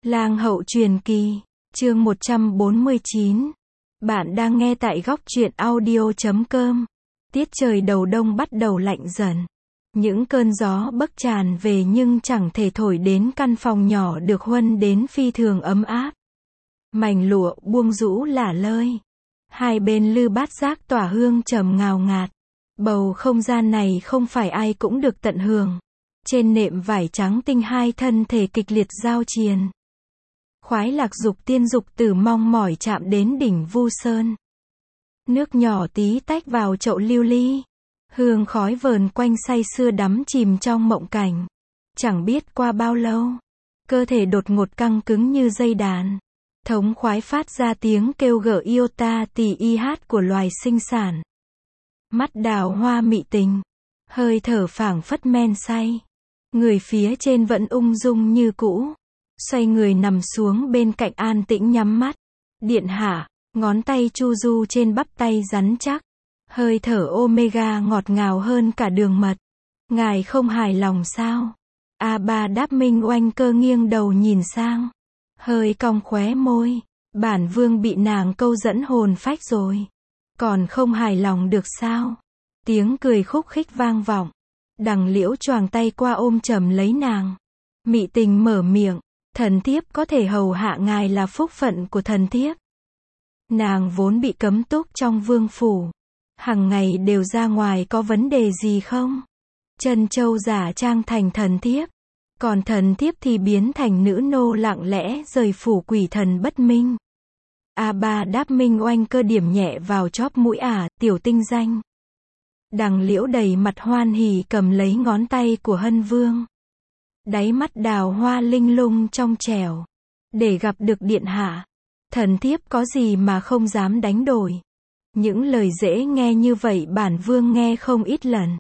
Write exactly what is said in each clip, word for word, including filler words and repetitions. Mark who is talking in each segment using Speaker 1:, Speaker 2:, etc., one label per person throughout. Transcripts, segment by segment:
Speaker 1: Lang hậu truyền kỳ, chương một trăm bốn mươi chín. Bạn đang nghe tại góc truyện audio chấm com. Tiết trời đầu đông bắt đầu lạnh dần. Những cơn gió bấc tràn về nhưng chẳng thể thổi đến căn phòng nhỏ được huân đến phi thường ấm áp. Mảnh lụa buông rũ lả lơi. Hai bên lư bát giác tỏa hương trầm ngào ngạt. Bầu không gian này không phải ai cũng được tận hưởng. Trên nệm vải trắng tinh hai thân thể kịch liệt giao triền. Khoái lạc dục tiên dục tử mong mỏi chạm đến đỉnh Vu Sơn. Nước nhỏ tí tách vào chậu lưu ly. Hương khói vờn quanh say sưa đắm chìm trong mộng cảnh. Chẳng biết qua bao lâu, cơ thể đột ngột căng cứng như dây đàn. Thống khoái phát ra tiếng kêu gở iota tì y hát của loài sinh sản. Mắt đào hoa mị tình, hơi thở phảng phất men say. Người phía trên vẫn ung dung như cũ. Xoay người nằm xuống bên cạnh an tĩnh nhắm mắt. Điện hạ, ngón tay chu du trên bắp tay rắn chắc. Hơi thở omega ngọt ngào hơn cả đường mật. Ngài không hài lòng sao? A Ba Đáp Minh Oanh Cơ nghiêng đầu nhìn sang. Hơi cong khóe môi. Bản vương bị nàng câu dẫn hồn phách rồi. Còn không hài lòng được sao? Tiếng cười khúc khích vang vọng. Đằng Liễu choàng tay qua ôm chầm lấy nàng. Mị tình mở miệng. Thần thiếp có thể hầu hạ ngài là phúc phận của thần thiếp. Nàng vốn bị cấm túc trong vương phủ. Hằng ngày đều ra ngoài, có vấn đề gì không? Trân Châu giả trang thành thần thiếp. Còn thần thiếp thì biến thành nữ nô lặng lẽ rời phủ quỷ thần bất minh. A Ba Đáp Minh Oanh Cơ điểm nhẹ vào chóp mũi ả, tiểu tinh danh. Đằng Liễu đầy mặt hoan hỉ cầm lấy ngón tay của Hân Vương. Đáy mắt đào hoa linh lung trong trẻo. Để gặp được điện hạ, thần thiếp có gì mà không dám đánh đổi. Những lời dễ nghe như vậy bản vương nghe không ít lần.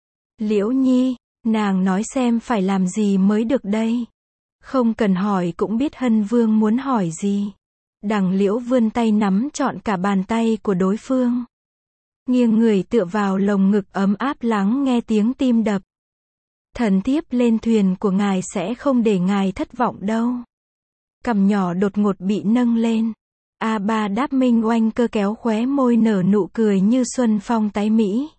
Speaker 1: Liễu nhi, nàng nói xem phải làm gì mới được đây. Không cần hỏi cũng biết Hân Vương muốn hỏi gì. Đằng Liễu vươn tay nắm trọn cả bàn tay của đối phương. Nghiêng người tựa vào lồng ngực ấm áp lắng nghe tiếng tim đập. Thần thiếp lên thuyền của ngài sẽ không để ngài thất vọng đâu. Cằm nhỏ đột ngột bị nâng lên. A Ba Đáp Minh Oanh Cơ kéo khóe môi nở nụ cười như xuân phong tái mỹ.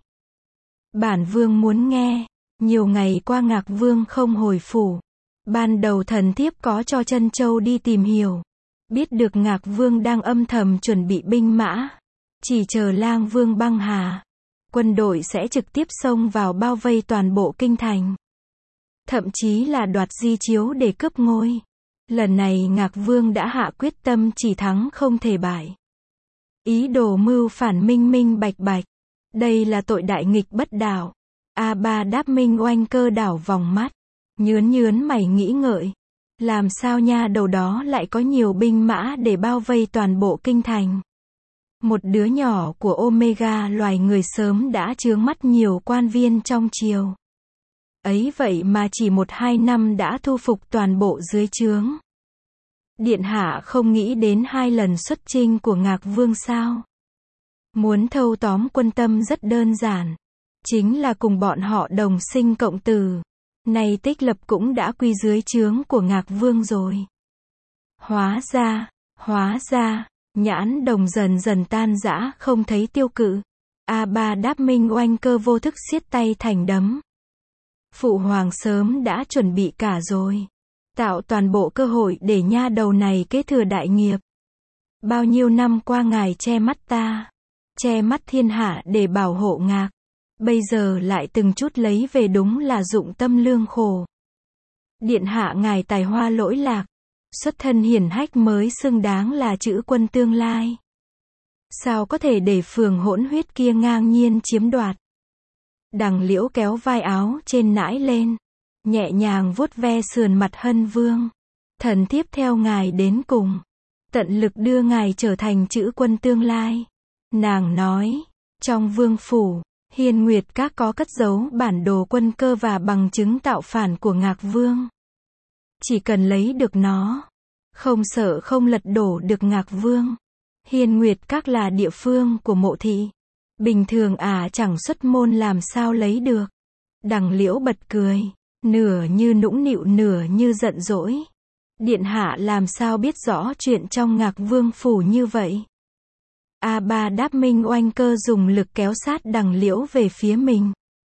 Speaker 1: Bản vương muốn nghe. Nhiều ngày qua Ngạc Vương không hồi phủ. Ban đầu thần thiếp có cho Trân Châu đi tìm hiểu. Biết được Ngạc Vương đang âm thầm chuẩn bị binh mã. Chỉ chờ Lang Vương băng hà. Quân đội sẽ trực tiếp xông vào bao vây toàn bộ kinh thành. Thậm chí là đoạt di chiếu để cướp ngôi. Lần này Ngạc Vương đã hạ quyết tâm chỉ thắng không thể bại. Ý đồ mưu phản minh minh bạch bạch. Đây là tội đại nghịch bất đạo. A Ba Đáp Minh Oanh Cơ đảo vòng mắt. Nhướn nhướn mày nghĩ ngợi. Làm sao nha đầu đó lại có nhiều binh mã để bao vây toàn bộ kinh thành. Một đứa nhỏ của Omega loài người sớm đã chướng mắt nhiều quan viên trong triều. Ấy vậy mà chỉ một hai năm đã thu phục toàn bộ dưới trướng. Điện hạ không nghĩ đến hai lần xuất chinh của Ngạc Vương sao? Muốn thâu tóm quân Tâm rất đơn giản. Chính là cùng bọn họ đồng sinh cộng tử. Nay Tích Lập cũng đã quy dưới trướng của Ngạc Vương rồi. Hóa ra, hóa ra, nhãn đồng dần dần tan rã không thấy tiêu cự. A Ba Đáp Minh Oanh Cơ vô thức siết tay thành đấm. Phụ hoàng sớm đã chuẩn bị cả rồi. Tạo toàn bộ cơ hội để nha đầu này kế thừa đại nghiệp. Bao nhiêu năm qua ngài che mắt ta. Che mắt thiên hạ để bảo hộ Ngạc. Bây giờ lại từng chút lấy về, đúng là dụng tâm lương khổ. Điện hạ ngài tài hoa lỗi lạc. Xuất thân hiển hách mới xứng đáng là chữ quân tương lai. Sao có thể để phường hỗn huyết kia ngang nhiên chiếm đoạt. Đằng Liễu kéo vai áo trên nãi lên. Nhẹ nhàng vuốt ve sườn mặt Hân Vương. Thần thiếp theo ngài đến cùng. Tận lực đưa ngài trở thành chữ quân tương lai. Nàng nói. Trong vương phủ, Hiên Nguyệt Các có cất giấu bản đồ quân cơ và bằng chứng tạo phản của Ngạc Vương. Chỉ cần lấy được nó. Không sợ không lật đổ được Ngạc Vương. Hiên Nguyệt Các là địa phương của Mộ thị. Bình thường à chẳng xuất môn làm sao lấy được. Đằng Liễu bật cười. Nửa như nũng nịu nửa như giận dỗi. Điện hạ làm sao biết rõ chuyện trong Ngạc Vương phủ như vậy? A Ba đáp. Minh Oanh Cơ dùng lực kéo sát Đằng Liễu về phía mình.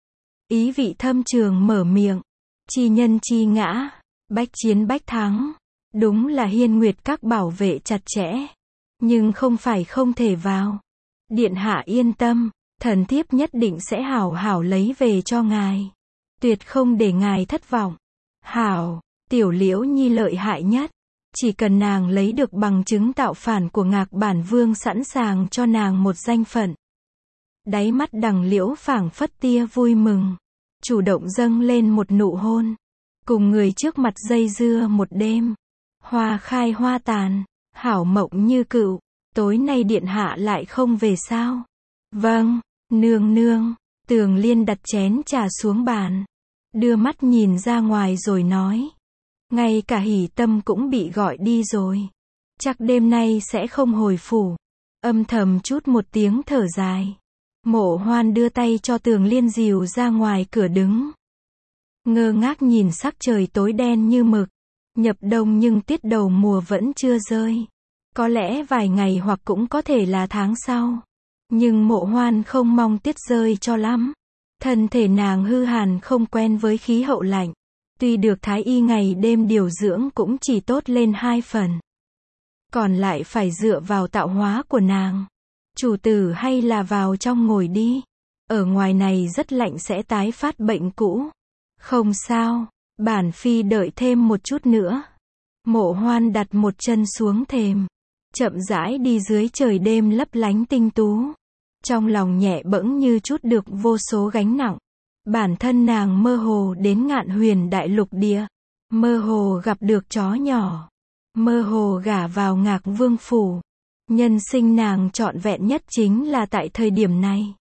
Speaker 1: Ý vị thâm trường mở miệng. Chi nhân chi ngã, bách chiến bách thắng. Đúng là Hiên Nguyệt Các bảo vệ chặt chẽ. Nhưng không phải không thể vào. Điện hạ yên tâm, thần thiếp nhất định sẽ hảo hảo lấy về cho ngài. Tuyệt không để ngài thất vọng. Hảo, Tiểu Liễu Nhi lợi hại nhất. Chỉ cần nàng lấy được bằng chứng tạo phản của Ngạc Bản Vương sẵn sàng cho nàng một danh phận. Đáy mắt Đằng Liễu phảng phất tia vui mừng. Chủ động dâng lên một nụ hôn. Cùng người trước mặt dây dưa một đêm. Hoa khai hoa tàn, hảo mộng như cựu. Tối nay điện hạ lại không về sao? Vâng, nương nương. Tường Liên đặt chén trà xuống bàn. Đưa mắt nhìn ra ngoài rồi nói. Ngay cả Hỷ Tâm cũng bị gọi đi rồi. Chắc đêm nay sẽ không hồi phủ. Âm thầm chút một tiếng thở dài. Mộ Hoan đưa tay cho Tường Liên dìu ra ngoài cửa đứng. Ngơ ngác nhìn sắc trời tối đen như mực. Nhập đông nhưng tiết đầu mùa vẫn chưa rơi. Có lẽ vài ngày hoặc cũng có thể là tháng sau. Nhưng Mộ Hoan không mong tiết rơi cho lắm. Thân thể nàng hư hàn không quen với khí hậu lạnh. Tuy được thái y ngày đêm điều dưỡng cũng chỉ tốt lên hai phần. Còn lại phải dựa vào tạo hóa của nàng. Chủ tử hay là vào trong ngồi đi. Ở ngoài này rất lạnh sẽ tái phát bệnh cũ. Không sao, bản phi đợi thêm một chút nữa. Mộ Hoan đặt một chân xuống thềm. Chậm rãi đi dưới trời đêm lấp lánh tinh tú. Trong lòng nhẹ bẫng như chút được vô số gánh nặng. Bản thân nàng mơ hồ đến Ngạn Huyền đại lục địa. Mơ hồ gặp được chó nhỏ. Mơ hồ gả vào Ngạc Vương phủ. Nhân sinh nàng trọn vẹn nhất chính là tại thời điểm này.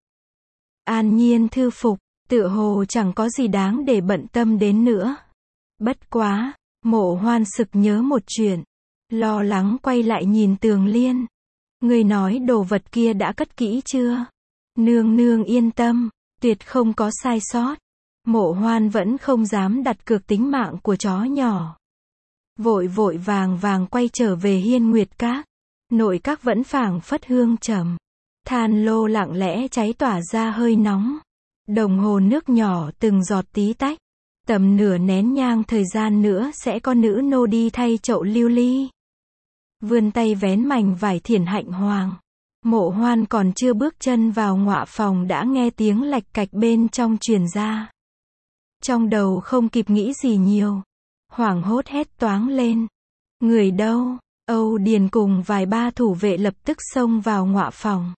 Speaker 1: An nhiên thư phục, tựa hồ chẳng có gì đáng để bận tâm đến nữa. Bất quá, Mộ Hoan sực nhớ một chuyện. Lo lắng quay lại nhìn Tường Liên. Người nói đồ vật kia đã cất kỹ chưa? Nương nương yên tâm, tuyệt không có sai sót. Mộ Hoan vẫn không dám đặt cược tính mạng của chó nhỏ. Vội vội vàng vàng quay trở về Hiên Nguyệt Các. Nội các vẫn phảng phất hương trầm. Than lô lặng lẽ cháy tỏa ra hơi nóng. Đồng hồ nước nhỏ từng giọt tí tách. Tầm nửa nén nhang thời gian nữa sẽ có nữ nô đi thay chậu lưu ly. Vươn tay vén mảnh vải thiển hạnh hoàng. Mộ Hoan còn chưa bước chân vào ngọa phòng đã nghe tiếng lạch cạch bên trong truyền ra. Trong đầu không kịp nghĩ gì nhiều. Hoảng hốt hét toáng lên. Người đâu? Âu Điền cùng vài ba thủ vệ lập tức xông vào ngọa phòng.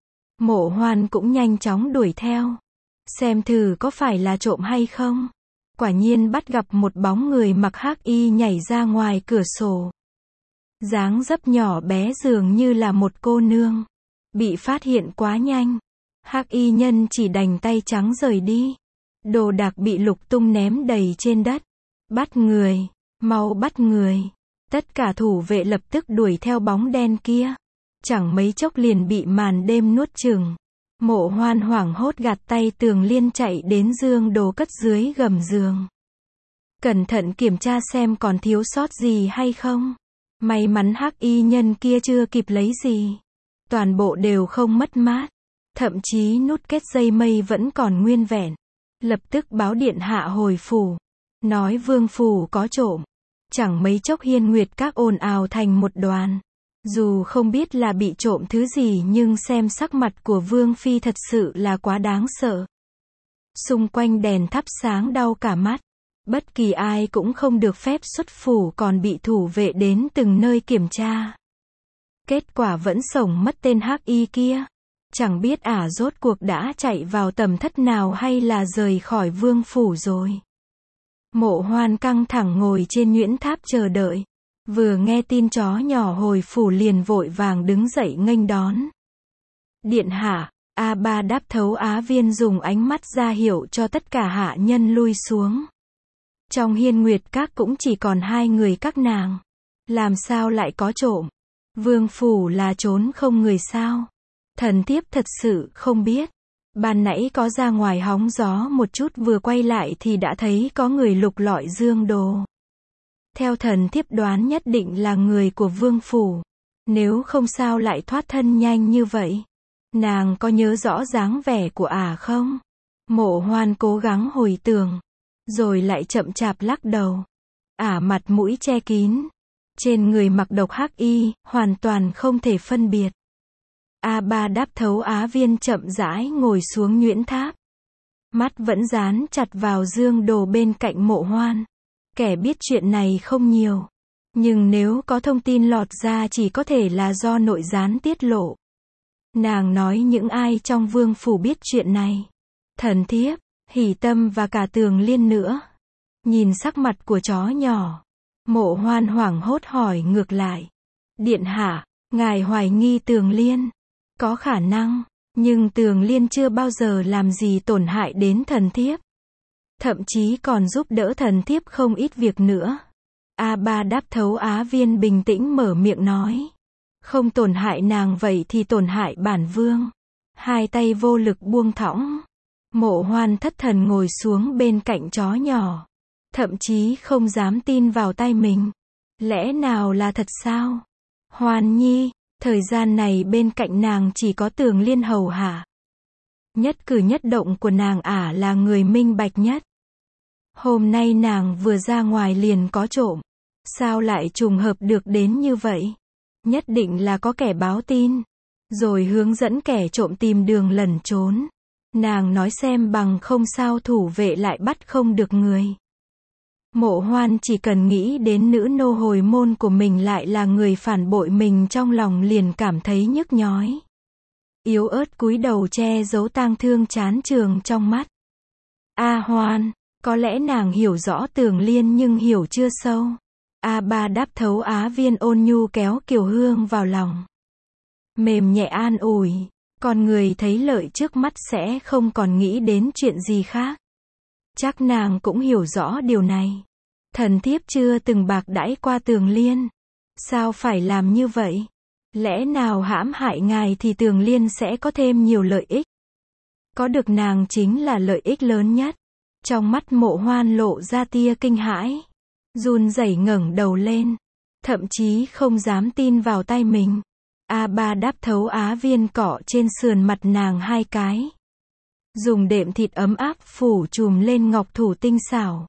Speaker 1: Mộ Hoan cũng nhanh chóng đuổi theo. Xem thử có phải là trộm hay không. Quả nhiên bắt gặp một bóng người mặc hắc y nhảy ra ngoài cửa sổ. Dáng dấp nhỏ bé dường như là một cô nương. Bị phát hiện quá nhanh. Hắc y nhân chỉ đành tay trắng rời đi. Đồ đạc bị lục tung ném đầy trên đất. Bắt người, mau bắt người. Tất cả thủ vệ lập tức đuổi theo bóng đen kia. Chẳng mấy chốc liền bị màn đêm nuốt chửng. Mộ Hoan hoảng hốt gạt tay Tường Liên chạy đến dương đồ cất dưới gầm giường. Cẩn thận kiểm tra xem còn thiếu sót gì hay không. May mắn hắc y nhân kia chưa kịp lấy gì. Toàn bộ đều không mất mát. Thậm chí nút kết dây mây vẫn còn nguyên vẹn. Lập tức báo điện hạ hồi phủ. Nói vương phủ có trộm. Chẳng mấy chốc Hiên Nguyệt Các ồn ào thành một đoàn. Dù không biết là bị trộm thứ gì nhưng xem sắc mặt của Vương Phi thật sự là quá đáng sợ. Xung quanh đèn thắp sáng đau cả mắt. Bất kỳ ai cũng không được phép xuất phủ còn bị thủ vệ đến từng nơi kiểm tra. Kết quả vẫn sổng mất tên hắc y kia. Chẳng biết ả rốt cuộc đã chạy vào tầm thất nào hay là rời khỏi vương phủ rồi. Mộ Hoan căng thẳng ngồi trên nhuyễn tháp chờ đợi. Vừa nghe tin chó nhỏ hồi phủ liền vội vàng đứng dậy nghênh đón. Điện hạ, A Ba đáp. Thấu Á Viên dùng ánh mắt ra hiệu cho tất cả hạ nhân lui xuống. Trong Hiên Nguyệt Các cũng chỉ còn hai người các nàng. Làm sao lại có trộm? Vương phủ là trốn không người sao? Thần thiếp thật sự không biết. Ban nãy có ra ngoài hóng gió một chút vừa quay lại thì đã thấy có người lục lọi dương đồ. Theo thần thiếp đoán nhất định là người của vương phủ. Nếu không sao lại thoát thân nhanh như vậy. Nàng có nhớ rõ dáng vẻ của ả không? Mộ Hoan cố gắng hồi tưởng. Rồi lại chậm chạp lắc đầu. Ả mặt mũi che kín. Trên người mặc độc hắc y, hoàn toàn không thể phân biệt. A Ba Đáp Thấu Á Viên chậm rãi ngồi xuống nhuyễn tháp. Mắt vẫn dán chặt vào dương đồ bên cạnh Mộ Hoan. Kẻ biết chuyện này không nhiều. Nhưng nếu có thông tin lọt ra chỉ có thể là do nội gián tiết lộ. Nàng nói những ai trong vương phủ biết chuyện này. Thần thiếp, Hỉ Tâm và cả Tường Liên nữa. Nhìn sắc mặt của chó nhỏ. Mộ Hoan hoảng hốt hỏi ngược lại. Điện hạ, ngài hoài nghi Tường Liên. Có khả năng, nhưng Tường Liên chưa bao giờ làm gì tổn hại đến thần thiếp. Thậm chí còn giúp đỡ thần thiếp không ít việc nữa. A Ba Đáp Thấu Á Viên bình tĩnh mở miệng nói. Không tổn hại nàng vậy thì tổn hại bản vương. Hai tay vô lực buông thõng. Mộ Hoan thất thần ngồi xuống bên cạnh chó nhỏ. Thậm chí không dám tin vào tay mình. Lẽ nào là thật sao? Hoan Nhi, thời gian này bên cạnh nàng chỉ có Tường Liên hầu hạ. Nhất cử nhất động của nàng ả là người minh bạch nhất. Hôm nay nàng vừa ra ngoài liền có trộm. Sao lại trùng hợp được đến như vậy? Nhất định là có kẻ báo tin. Rồi hướng dẫn kẻ trộm tìm đường lẩn trốn. Nàng nói xem bằng không sao thủ vệ lại bắt không được người. Mộ Hoan chỉ cần nghĩ đến nữ nô hồi môn của mình lại là người phản bội mình trong lòng liền cảm thấy nhức nhói. Yếu ớt cúi đầu che giấu tang thương chán trường trong mắt. A Hoan, có lẽ nàng hiểu rõ Tường Liên nhưng hiểu chưa sâu. A Ba Đáp Thấu Á Viên ôn nhu kéo Kiều Hương vào lòng. Mềm nhẹ an ủi, con người thấy lợi trước mắt sẽ không còn nghĩ đến chuyện gì khác. Chắc nàng cũng hiểu rõ điều này. Thần thiếp chưa từng bạc đãi qua Tường Liên. Sao phải làm như vậy? Lẽ nào hãm hại ngài thì Tường Liên sẽ có thêm nhiều lợi ích? Có được nàng chính là lợi ích lớn nhất. Trong mắt Mộ Hoan lộ ra tia kinh hãi. Run rẩy ngẩng đầu lên. Thậm chí không dám tin vào tay mình. A Ba Đáp Thấu Á Viên cọ trên sườn mặt nàng hai cái. Dùng đệm thịt ấm áp phủ trùm lên ngọc thủ tinh xảo.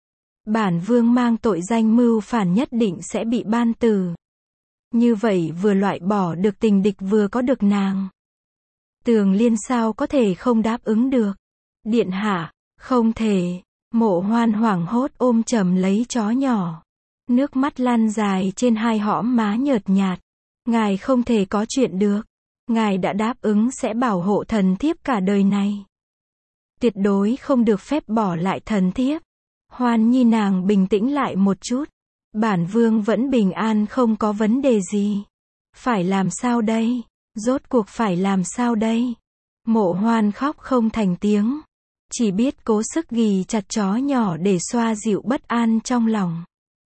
Speaker 1: Bản vương mang tội danh mưu phản nhất định sẽ bị ban tử. Như vậy vừa loại bỏ được tình địch vừa có được nàng. Tường Liên sao có thể không đáp ứng được? Điện hạ, không thể. Mộ Hoan hoảng hốt ôm chầm lấy chó nhỏ. Nước mắt lăn dài trên hai hõm má nhợt nhạt. Ngài không thể có chuyện được. Ngài đã đáp ứng sẽ bảo hộ thần thiếp cả đời này. Tuyệt đối không được phép bỏ lại thần thiếp. Hoan Nhi, nàng bình tĩnh lại một chút. Bản vương vẫn bình an không có vấn đề gì. Phải làm sao đây? Rốt cuộc phải làm sao đây? Mộ Hoan khóc không thành tiếng. Chỉ biết cố sức ghì chặt chó nhỏ để xoa dịu bất an trong lòng.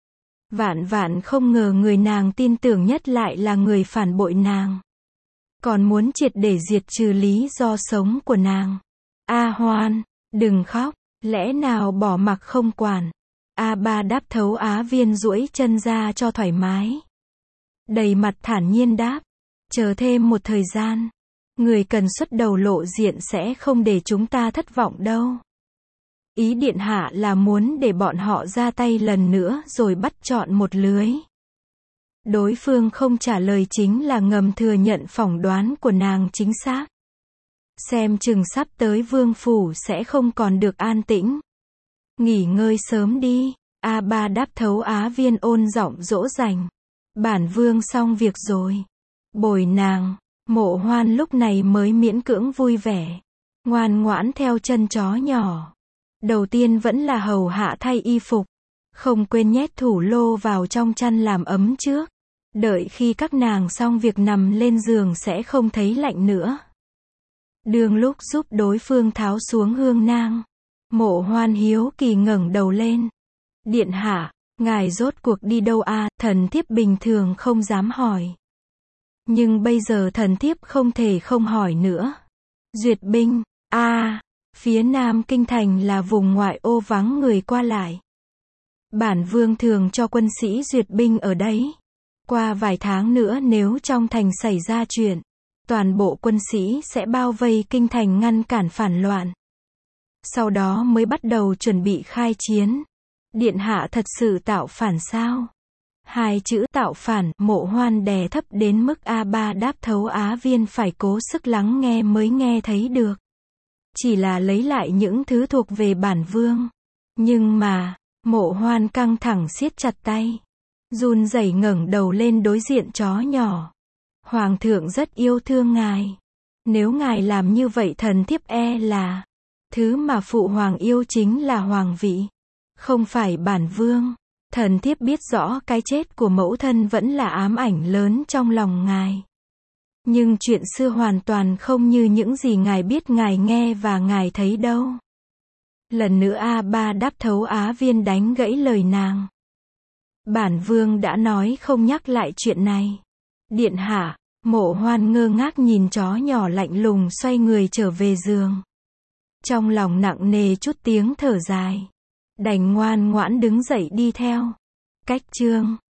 Speaker 1: Vạn vạn không ngờ người nàng tin tưởng nhất lại là người phản bội nàng. Còn muốn triệt để diệt trừ lý do sống của nàng. A Hoan, đừng khóc. Lẽ nào bỏ mặc không quản? A Ba Đáp Thấu Á Viên duỗi chân ra cho thoải mái. Đầy mặt thản nhiên đáp. Chờ thêm một thời gian. Người cần xuất đầu lộ diện sẽ không để chúng ta thất vọng đâu. Ý điện hạ là muốn để bọn họ ra tay lần nữa rồi bắt trọn một lưới. Đối phương không trả lời chính là ngầm thừa nhận phỏng đoán của nàng chính xác. Xem chừng sắp tới vương phủ sẽ không còn được an tĩnh. Nghỉ ngơi sớm đi. A Ba Đáp Thấu Á Viên ôn giọng dỗ dành. Bản vương xong việc rồi. Bồi nàng. Mộ Hoan lúc này mới miễn cưỡng vui vẻ. Ngoan ngoãn theo chân chó nhỏ. Đầu tiên vẫn là hầu hạ thay y phục. Không quên nhét thủ lô vào trong chăn làm ấm trước. Đợi khi các nàng xong việc nằm lên giường sẽ không thấy lạnh nữa. Đường lúc giúp đối phương tháo xuống hương nang. Mộ Hoan hiếu kỳ ngẩng đầu lên. Điện hạ, ngài rốt cuộc đi đâu a? À? Thần thiếp bình thường không dám hỏi. Nhưng bây giờ thần thiếp không thể không hỏi nữa. Duyệt binh, a à, phía nam kinh thành là vùng ngoại ô vắng người qua lại. Bản vương thường cho quân sĩ duyệt binh ở đấy. Qua vài tháng nữa nếu trong thành xảy ra chuyện, toàn bộ quân sĩ sẽ bao vây kinh thành ngăn cản phản loạn. Sau đó mới bắt đầu chuẩn bị khai chiến. Điện hạ thật sự tạo phản sao? Hai chữ tạo phản, Mộ Hoan đè thấp đến mức A Ba Đáp Thấu Á Viên phải cố sức lắng nghe mới nghe thấy được. Chỉ là lấy lại những thứ thuộc về bản vương. Nhưng mà, Mộ Hoan căng thẳng siết chặt tay. Run rẩy ngẩng đầu lên đối diện chó nhỏ. Hoàng thượng rất yêu thương ngài. Nếu ngài làm như vậy thần thiếp e là, thứ mà phụ hoàng yêu chính là hoàng vị, không phải bản vương. Thần thiếp biết rõ cái chết của mẫu thân vẫn là ám ảnh lớn trong lòng ngài. Nhưng chuyện xưa hoàn toàn không như những gì ngài biết, ngài nghe và ngài thấy đâu. Lần nữa A Ba Đáp Thấu Á Viên đánh gãy lời nàng. Bản vương đã nói không nhắc lại chuyện này. Điện hạ, Mộ Hoan ngơ ngác nhìn chó nhỏ lạnh lùng xoay người trở về giường. Trong lòng nặng nề chút tiếng thở dài. Đành ngoan ngoãn đứng dậy đi theo. Cách chương